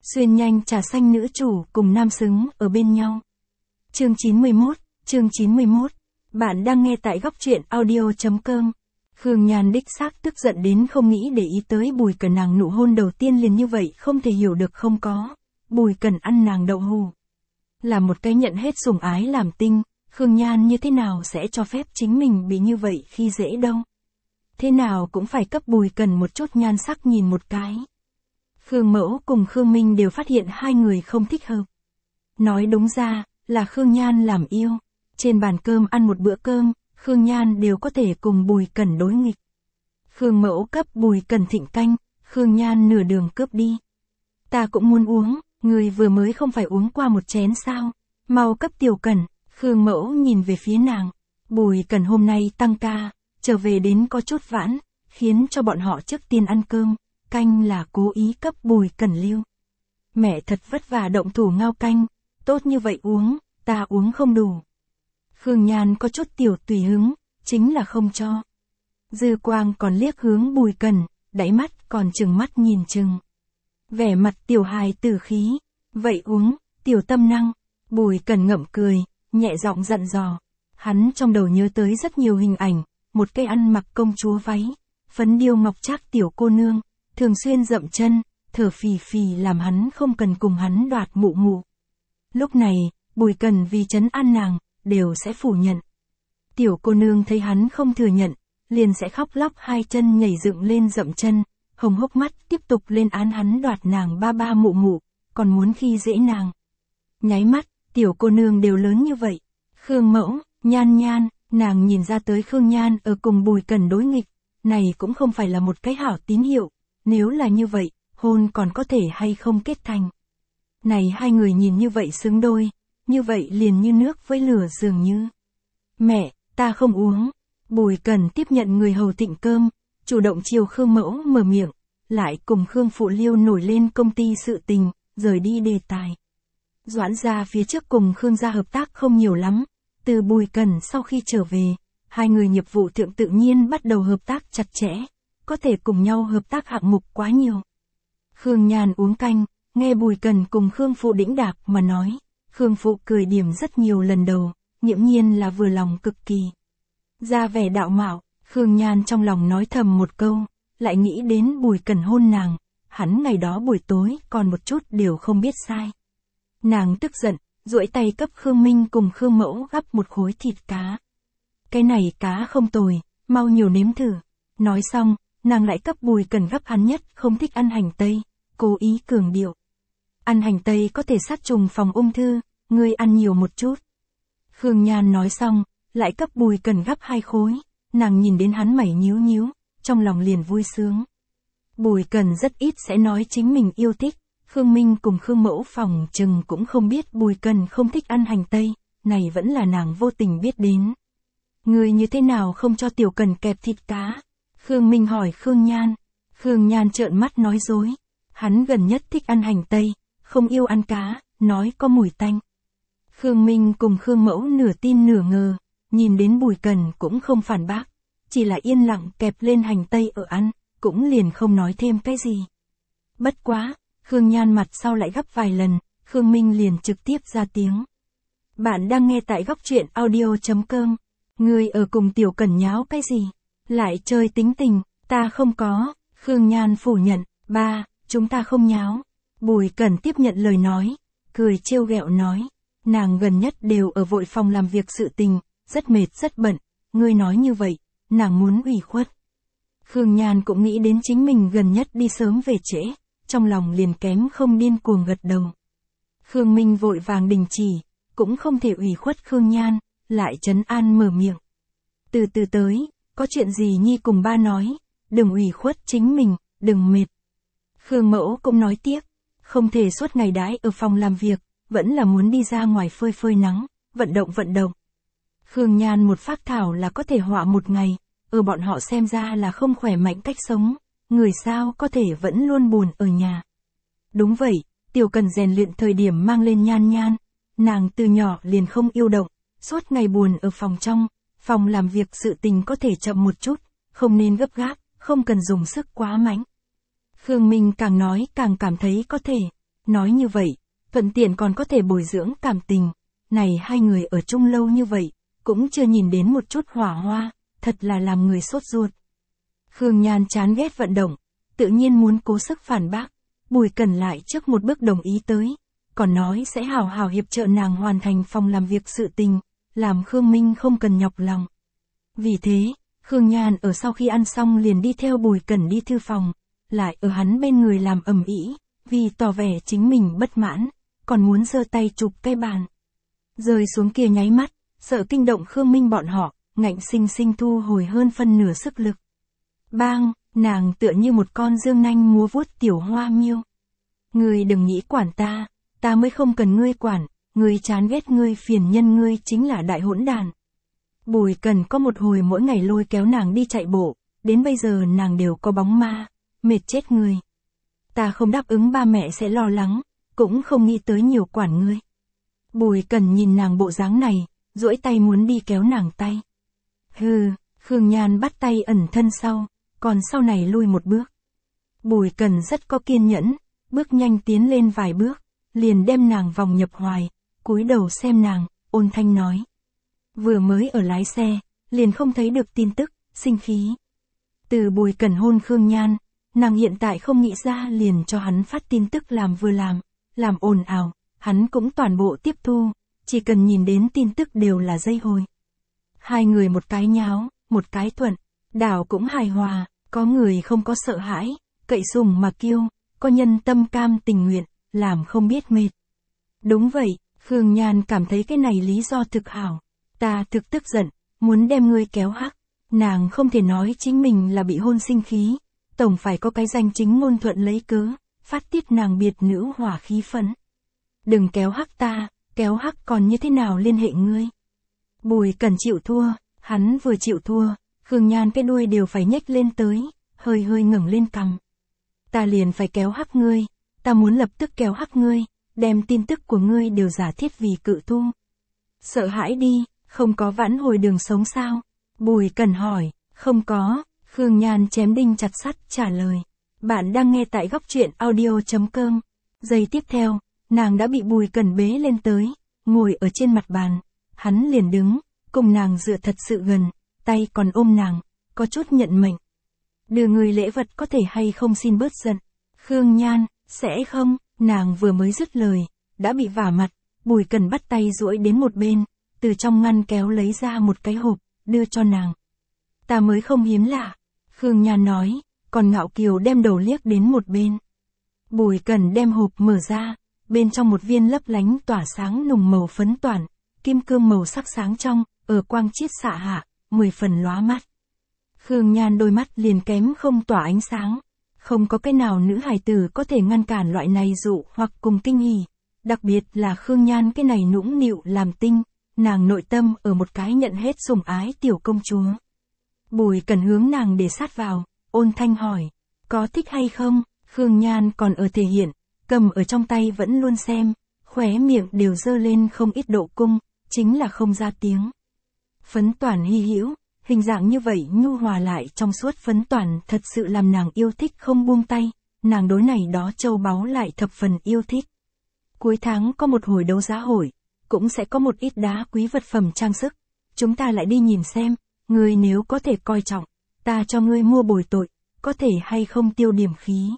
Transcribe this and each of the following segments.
Xuyên nhanh trà xanh nữ chủ cùng nam xứng ở bên nhau. Chương 91. Bạn đang nghe tại góc truyện audio.com. Khương Nhan đích xác tức giận đến không nghĩ để ý tới Bùi Cẩn, nàng nụ hôn đầu tiên liền như vậy không thể hiểu được không có. Bùi Cẩn ăn nàng đậu hù. Là một cái nhận hết sủng ái làm tinh, Khương Nhan như thế nào sẽ cho phép chính mình bị như vậy khi dễ đâu. Thế nào cũng phải cấp Bùi Cẩn một chút nhan sắc nhìn một cái. Khương Mẫu cùng Khương Minh đều phát hiện hai người không thích hợp. Nói đúng ra, là Khương Nhan làm yêu. Trên bàn cơm ăn một bữa cơm, Khương Nhan đều có thể cùng Bùi Cẩn đối nghịch. Khương Mẫu cấp Bùi Cẩn thịnh canh, Khương Nhan nửa đường cướp đi. Ta cũng muốn uống, người vừa mới không phải uống qua một chén sao, mau cấp Tiểu Cẩn. Khương Mẫu nhìn về phía nàng. Bùi Cẩn hôm nay tăng ca, trở về đến có chút vãn, khiến cho bọn họ trước tiên ăn cơm. Canh là cố ý cấp Bùi Cẩn lưu. Mẹ thật vất vả động thủ ngao canh, tốt như vậy uống, ta uống không đủ. Khương Nhan có chút tiểu tùy hứng, chính là không cho. Dư Quang còn liếc hướng Bùi Cẩn, đáy mắt còn trừng mắt nhìn chừng. Vẻ mặt tiểu hài tử khí, vậy uống, tiểu tâm năng. Bùi Cẩn ngậm cười, nhẹ giọng dặn dò. Hắn trong đầu nhớ tới rất nhiều hình ảnh, một cái ăn mặc công chúa váy, phấn điêu ngọc trác tiểu cô nương, thường xuyên dậm chân, thở phì phì làm hắn không cần cùng hắn đoạt mụ mụ. Lúc này, Bùi Cẩn vì trấn an nàng, đều sẽ phủ nhận. Tiểu cô nương thấy hắn không thừa nhận, liền sẽ khóc lóc hai chân nhảy dựng lên dậm chân, hồng hốc mắt tiếp tục lên án hắn đoạt nàng ba ba mụ mụ, còn muốn khi dễ nàng. Nháy mắt, tiểu cô nương đều lớn như vậy. Khương Mẫu, Nhan Nhan, nàng nhìn ra tới Khương Nhan ở cùng Bùi Cẩn đối nghịch, này cũng không phải là một cái hảo tín hiệu. Nếu là như vậy, hôn còn có thể hay không kết thành. Này hai người nhìn như vậy xứng đôi, như vậy liền như nước với lửa dường như. Mẹ, ta không uống. Bùi Cẩn tiếp nhận người hầu thịnh cơm, chủ động chiều Khương Mẫu mở miệng, lại cùng Khương Phụ Liêu nổi lên công ty sự tình, rời đi đề tài. Doãn gia phía trước cùng Khương gia hợp tác không nhiều lắm, từ Bùi Cẩn sau khi trở về, hai người nghiệp vụ thượng tự nhiên bắt đầu hợp tác chặt chẽ. Có thể cùng nhau hợp tác hạng mục quá nhiều. Khương Nhan uống canh, nghe Bùi Cẩn cùng Khương Phụ đĩnh đạc mà nói. Khương Phụ cười điểm rất nhiều lần đầu, nghiễm nhiên là vừa lòng cực kỳ. Ra vẻ đạo mạo, Khương Nhan trong lòng nói thầm một câu, lại nghĩ đến Bùi Cẩn hôn nàng, hắn ngày đó buổi tối còn một chút đều không biết sai. Nàng tức giận, duỗi tay cấp Khương Minh cùng Khương Mẫu gắp một khối thịt cá. Cái này cá không tồi, mau nhiều nếm thử. Nói xong, nàng lại cấp Bùi Cẩn gấp hắn nhất không thích ăn hành tây, cố ý cường điệu. Ăn hành tây có thể sát trùng phòng ung thư, ngươi ăn nhiều một chút. Khương Nhan nói xong, lại cấp Bùi Cẩn gấp hai khối, nàng nhìn đến hắn mày nhíu nhíu, trong lòng liền vui sướng. Bùi Cẩn rất ít sẽ nói chính mình yêu thích, Khương Minh cùng Khương Mẫu phòng chừng cũng không biết Bùi Cẩn không thích ăn hành tây, này vẫn là nàng vô tình biết đến. Ngươi như thế nào không cho Tiểu Cẩn kẹp thịt cá? Khương Minh hỏi Khương Nhan. Khương Nhan trợn mắt nói dối. Hắn gần nhất thích ăn hành tây, không yêu ăn cá, nói có mùi tanh. Khương Minh cùng Khương Mẫu nửa tin nửa ngờ, nhìn đến Bùi Cẩn cũng không phản bác, chỉ là yên lặng kẹp lên hành tây ở ăn, cũng liền không nói thêm cái gì. Bất quá, Khương Nhan mặt sau lại gấp vài lần, Khương Minh liền trực tiếp ra tiếng. Bạn đang nghe tại góc truyện audio.com. Người ở cùng Tiểu Cẩn nháo cái gì? Lại chơi tính tình, ta không có. Khương Nhan phủ nhận, ba, chúng ta không nháo. Bùi Cẩn tiếp nhận lời nói, cười trêu ghẹo nói, nàng gần nhất đều ở vội phòng làm việc sự tình, rất mệt rất bận, ngươi nói như vậy, nàng muốn ủy khuất. Khương Nhan cũng nghĩ đến chính mình gần nhất đi sớm về trễ, trong lòng liền kém không điên cuồng gật đầu. Khương Minh vội vàng đình chỉ, cũng không thể ủy khuất Khương Nhan, lại trấn an mở miệng. Từ từ tới. Có chuyện gì nhi cùng ba nói, đừng ủy khuất chính mình, đừng mệt. Khương Mẫu cũng nói tiếp, không thể suốt ngày đãi ở phòng làm việc, vẫn là muốn đi ra ngoài phơi phơi nắng, vận động. Khương Nhan một phác thảo là có thể họa một ngày, ở bọn họ xem ra là không khỏe mạnh cách sống, người sao có thể vẫn luôn buồn ở nhà. Đúng vậy, Tiểu Cẩn rèn luyện thời điểm mang lên Nhan Nhan, nàng từ nhỏ liền không yêu động, suốt ngày buồn ở phòng trong. Phòng làm việc sự tình có thể chậm một chút, không nên gấp gáp, không cần dùng sức quá mạnh. Khương Minh càng nói càng cảm thấy có thể. nói như vậy, thuận tiện còn có thể bồi dưỡng cảm tình. Này hai người ở chung lâu như vậy, cũng chưa nhìn đến một chút hỏa hoa, thật là làm người sốt ruột. Khương Nhan chán ghét vận động, tự nhiên muốn cố sức phản bác, Bùi Cẩn lại trước một bước đồng ý tới, còn nói sẽ hào hào hiệp trợ nàng hoàn thành phòng làm việc sự tình, làm Khương Minh không cần nhọc lòng. Vì thế, Khương Nhan ở sau khi ăn xong liền đi theo Bùi Cẩn đi thư phòng, lại ở hắn bên người làm ầm ĩ, vì tỏ vẻ chính mình bất mãn, còn muốn giơ tay chụp cái bàn. Rơi xuống kia nháy mắt, sợ kinh động Khương Minh bọn họ, ngạnh sinh sinh thu hồi hơn phân nửa sức lực. Bang, nàng tựa như một con dương nanh múa vuốt tiểu hoa miêu. Ngươi đừng nghĩ quản ta, ta mới không cần ngươi quản, ngươi chán ghét ngươi phiền nhân ngươi chính là đại hỗn đàn. Bùi Cẩn có một hồi mỗi ngày lôi kéo nàng đi chạy bộ, đến bây giờ nàng đều có bóng ma, mệt chết ngươi. Ta không đáp ứng ba mẹ sẽ lo lắng, cũng không nghĩ tới nhiều quản ngươi. Bùi Cẩn nhìn nàng bộ dáng này, duỗi tay muốn đi kéo nàng tay. Hừ, Khương Nhan bắt tay ẩn thân sau, còn sau này lui một bước. Bùi Cẩn rất có kiên nhẫn, bước nhanh tiến lên vài bước, liền đem nàng vòng nhập hoài, cúi đầu xem nàng, ôn thanh nói. Vừa mới ở lái xe, liền không thấy được tin tức, sinh khí. Từ Bùi Cẩn hôn Khương Nhan, nàng hiện tại không nghĩ ra liền cho hắn phát tin tức làm vừa làm ồn ào, hắn cũng toàn bộ tiếp thu, chỉ cần nhìn đến tin tức đều là dây hồi. Hai người một cái nháo, một cái thuận, đảo cũng hài hòa, có người không có sợ hãi, cậy sùng mà kiêu, có nhân tâm cam tình nguyện, làm không biết mệt. Đúng vậy, Khương Nhan cảm thấy cái này lý do thực hảo, ta thực tức giận, muốn đem ngươi kéo hắc, nàng không thể nói chính mình là bị hôn sinh khí, tổng phải có cái danh chính ngôn thuận lấy cớ, phát tiết nàng biệt nữ hỏa khí phấn. Đừng kéo hắc ta, kéo hắc còn như thế nào liên hệ ngươi. Bùi Cẩn chịu thua, hắn vừa chịu thua, Khương Nhan cái đuôi đều phải nhếch lên tới, hơi hơi ngẩng lên cằm. Ta liền phải kéo hắc ngươi, ta muốn lập tức kéo hắc ngươi, đem tin tức của ngươi đều giả thiết vì cự thu. Sợ hãi đi, không có vãn hồi đường sống sao? Bùi Cẩn hỏi, không có, Khương Nhan chém đinh chặt sắt trả lời. Bạn đang nghe tại góc truyện audio.com. Giây tiếp theo, nàng đã bị Bùi Cẩn bế lên tới, ngồi ở trên mặt bàn. Hắn liền đứng, cùng nàng dựa thật sự gần, tay còn ôm nàng, có chút nhận mệnh. Đưa người lễ vật có thể hay không xin bớt giận. Khương Nhan, sẽ không, nàng vừa mới dứt lời, đã bị vả mặt, Bùi Cẩn bắt tay duỗi đến một bên, từ trong ngăn kéo lấy ra một cái hộp, đưa cho nàng. Ta mới không hiếm lạ, Khương Nhan nói, còn ngạo kiều đem đầu liếc đến một bên. Bùi Cẩn đem hộp mở ra, bên trong một viên lấp lánh tỏa sáng nùng màu phấn toản, kim cương màu sắc sáng trong, ở quang chiết xạ hạ, 10 phần lóa mắt. Khương Nhan đôi mắt liền kém không tỏa ánh sáng, không có cái nào nữ hài tử có thể ngăn cản loại này dụ hoặc cùng kinh hỉ, đặc biệt là Khương Nhan cái này nũng nịu làm tinh, nàng nội tâm ở một cái nhận hết sủng ái tiểu công chúa. Bùi Cẩn hướng nàng để sát vào, ôn thanh hỏi, có thích hay không? Khương Nhan còn ở thể hiện, cầm ở trong tay vẫn luôn xem, khóe miệng đều dơ lên không ít độ cung, chính là không ra tiếng. Phấn toản hy hữu, hình dạng như vậy nhu hòa lại trong suốt phấn toản thật sự làm nàng yêu thích không buông tay, nàng đối này đó châu báu lại thập phần yêu thích. Cuối tháng có một hồi đấu giá hội, cũng sẽ có một ít đá quý vật phẩm trang sức, chúng ta lại đi nhìn xem, ngươi nếu có thể coi trọng, ta cho ngươi mua bồi tội, có thể hay không tiêu điểm khí.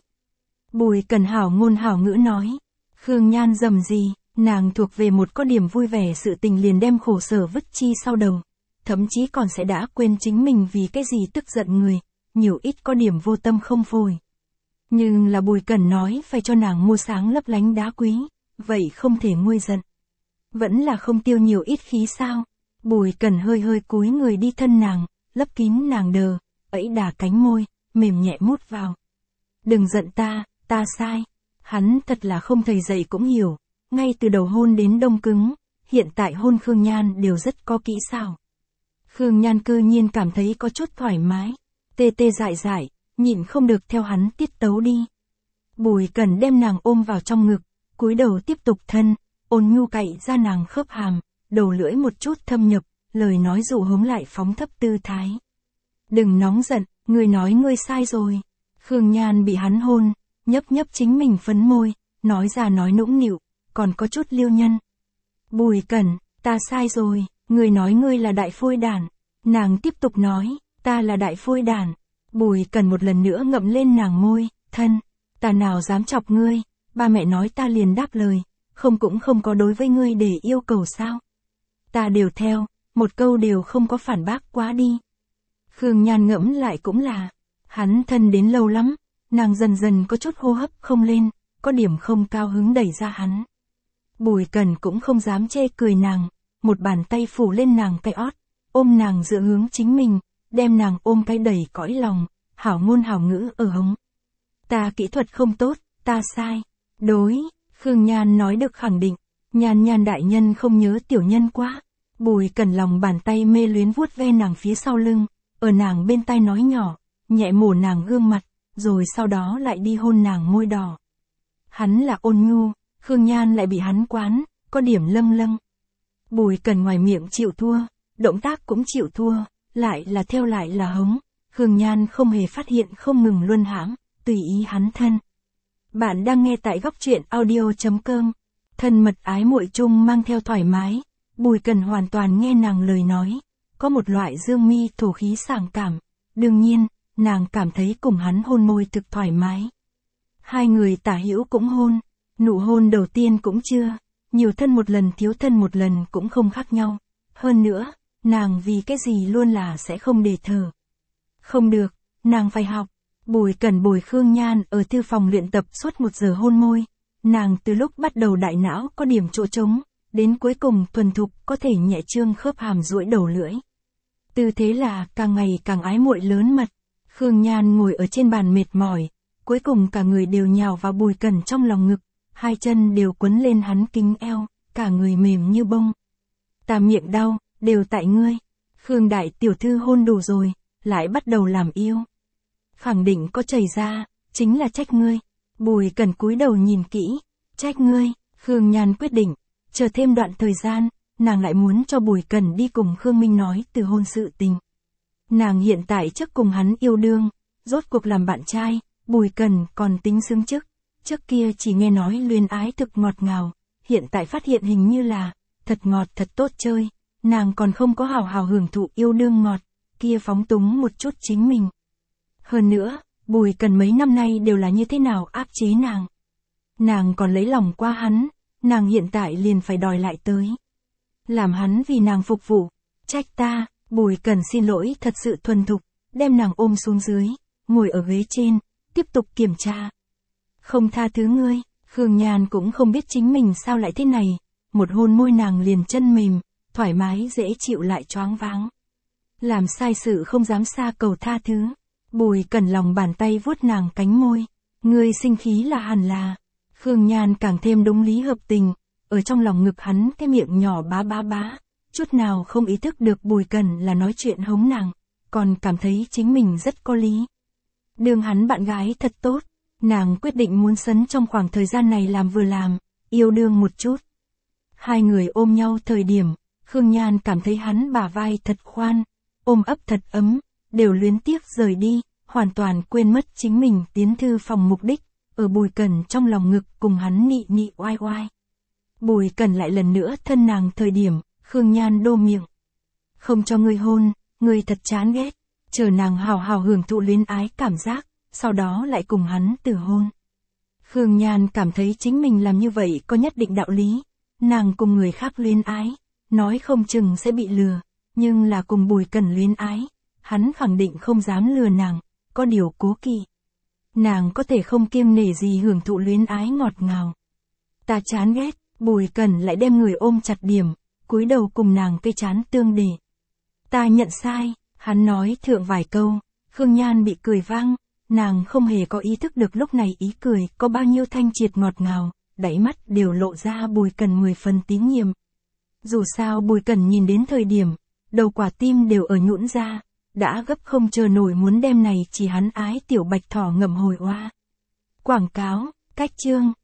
Bùi Cẩn hảo ngôn hảo ngữ nói, Khương Nhan dầm gì, nàng thuộc về một có điểm vui vẻ sự tình liền đem khổ sở vứt chi sau đầu, thậm chí còn sẽ đã quên chính mình vì cái gì tức giận người, nhiều ít có điểm vô tâm không phổi. Nhưng là Bùi Cẩn nói phải cho nàng mua sáng lấp lánh đá quý, vậy không thể nguôi giận. Vẫn là không tiêu nhiều ít khí sao? Bùi Cẩn hơi hơi cúi người đi thân nàng, lấp kín nàng đờ, ấy đà cánh môi, mềm nhẹ mút vào. Đừng giận ta sai. Hắn thật là không thầy dạy cũng hiểu, ngay từ đầu hôn đến đông cứng, hiện tại hôn Khương Nhan đều rất có kỹ xảo. Khương Nhan cư nhiên cảm thấy có chút thoải mái, tê tê dại dại, nhịn không được theo hắn tiết tấu đi. Bùi Cẩn đem nàng ôm vào trong ngực, cúi đầu tiếp tục thân, ôn nhu cạy ra nàng khớp hàm, đầu lưỡi một chút thâm nhập, lời nói dụ hướng lại phóng thấp tư thái. Đừng nóng giận, ngươi nói ngươi sai rồi. Khương Nhan bị hắn hôn, nhấp nhấp chính mình phấn môi, nói ra nói nũng nịu, còn có chút liêu nhân. Bùi Cẩn, ta sai rồi, ngươi nói ngươi là đại phôi đản. Nàng tiếp tục nói, ta là đại phôi đản. Bùi Cẩn một lần nữa ngậm lên nàng môi, thân, ta nào dám chọc ngươi, ba mẹ nói ta liền đáp lời, không cũng không có đối với ngươi để yêu cầu sao. Ta đều theo, một câu đều không có phản bác quá đi. Khương Nhan ngẫm lại cũng là, hắn thân đến lâu lắm, nàng dần dần có chút hô hấp không lên, có điểm không cao hứng đẩy ra hắn. Bùi Cẩn cũng không dám chê cười nàng, một bàn tay phủ lên nàng cái ót, ôm nàng dựa hướng chính mình, đem nàng ôm cái đầy cõi lòng, hảo ngôn hảo ngữ ở hống. Ta kỹ thuật không tốt, ta sai. Đối, Khương Nhan nói được khẳng định, Nhan Nhan đại nhân không nhớ tiểu nhân quá. Bùi Cẩn lòng bàn tay mê luyến vuốt ve nàng phía sau lưng, ở nàng bên tai nói nhỏ, nhẹ mổ nàng gương mặt, rồi sau đó lại đi hôn nàng môi đỏ. Hắn là ôn nhu, Khương Nhan lại bị hắn quán, có điểm lâng lâng. Bùi Cẩn ngoài miệng chịu thua, động tác cũng chịu thua, lại là theo lại là hống. Khương Nhan không hề phát hiện không ngừng luân hãm, tùy ý hắn thân. Bạn đang nghe tại góc truyện audio.com. Thân mật ái muội chung mang theo thoải mái, Bùi Cẩn hoàn toàn nghe nàng lời nói, có một loại dương mi thổ khí sảng cảm. Đương nhiên, nàng cảm thấy cùng hắn hôn môi thực thoải mái. Hai người tả hữu cũng hôn, nụ hôn đầu tiên cũng chưa, nhiều thân một lần thiếu thân một lần cũng không khác nhau. Hơn nữa, nàng vì cái gì luôn là sẽ không để thở. Không được, nàng phải học. Bùi Cẩn bồi Khương Nhan ở thư phòng luyện tập suốt 1 giờ hôn môi. Nàng từ lúc bắt đầu đại não có điểm chỗ trống, đến cuối cùng thuần thục có thể nhẹ trương khớp hàm duỗi đầu lưỡi. Tư thế là càng ngày càng ái muội lớn mật. Khương Nhan ngồi ở trên bàn mệt mỏi, cuối cùng cả người đều nhào vào Bùi Cẩn trong lòng ngực, hai chân đều quấn lên hắn kính eo, cả người mềm như bông. Ta miệng đau, đều tại ngươi. Khương đại tiểu thư hôn đủ rồi, lại bắt đầu làm yêu. Khẳng định có chảy ra, chính là trách ngươi. Bùi Cẩn cúi đầu nhìn kỹ, trách ngươi. Khương Nhan quyết định, chờ thêm đoạn thời gian, nàng lại muốn cho Bùi Cẩn đi cùng Khương Minh nói từ hôn sự tình. Nàng hiện tại trước cùng hắn yêu đương, rốt cuộc làm bạn trai, Bùi Cẩn còn tính xứng chức. Trước kia chỉ nghe nói luyến ái thực ngọt ngào, hiện tại phát hiện hình như là, thật ngọt thật tốt chơi, nàng còn không có hào hào hưởng thụ yêu đương ngọt, kia phóng túng một chút chính mình. Hơn nữa, Bùi Cẩn mấy năm nay đều là như thế nào áp chế nàng. Nàng còn lấy lòng qua hắn, nàng hiện tại liền phải đòi lại tới. Làm hắn vì nàng phục vụ, trách ta. Bùi Cẩn xin lỗi thật sự thuần thục, đem nàng ôm xuống dưới, ngồi ở ghế trên, tiếp tục kiểm tra. Không tha thứ ngươi. Khương Nhan cũng không biết chính mình sao lại thế này, một hôn môi nàng liền chân mềm, thoải mái dễ chịu lại choáng váng. Làm sai sự không dám xa cầu tha thứ. Bùi Cẩn lòng bàn tay vuốt nàng cánh môi, ngươi sinh khí là hẳn là. Khương Nhan càng thêm đúng lý hợp tình, ở trong lòng ngực hắn cái miệng nhỏ bá bá bá, chút nào không ý thức được Bùi Cẩn là nói chuyện hống nàng, còn cảm thấy chính mình rất có lý. Đương hắn bạn gái thật tốt, nàng quyết định muốn sấn trong khoảng thời gian này làm vừa làm, yêu đương một chút. Hai người ôm nhau thời điểm, Khương Nhan cảm thấy hắn bả vai thật khoan, ôm ấp thật ấm, đều luyến tiếc rời đi, hoàn toàn quên mất chính mình tiến thư phòng mục đích, ở Bùi Cẩn trong lòng ngực cùng hắn nị nị oai oai. Bùi Cẩn lại lần nữa thân nàng thời điểm, Khương Nhan đô miệng. Không cho ngươi hôn, ngươi thật chán ghét, chờ nàng hào hào hưởng thụ luyến ái cảm giác, sau đó lại cùng hắn từ hôn. Khương Nhan cảm thấy chính mình làm như vậy có nhất định đạo lý, nàng cùng người khác luyến ái, nói không chừng sẽ bị lừa, nhưng là cùng Bùi Cẩn luyến ái, hắn khẳng định không dám lừa nàng, có điều cố kỵ. Nàng có thể không kiêng nể gì hưởng thụ luyến ái ngọt ngào. Ta chán ghét, Bùi Cẩn lại đem người ôm chặt điểm, cúi đầu cùng nàng cây chán tương để. Ta nhận sai, hắn nói thượng vài câu, Khương Nhan bị cười vang, nàng không hề có ý thức được lúc này ý cười có bao nhiêu thanh triệt ngọt ngào, đáy mắt đều lộ ra Bùi Cẩn 10 phần tín nhiệm. Dù sao Bùi Cẩn nhìn đến thời điểm, đầu quả tim đều ở nhũn ra, đã gấp không chờ nổi muốn đem này chỉ hắn ái tiểu bạch thỏ ngậm hồi oa. Quảng cáo, cách chương.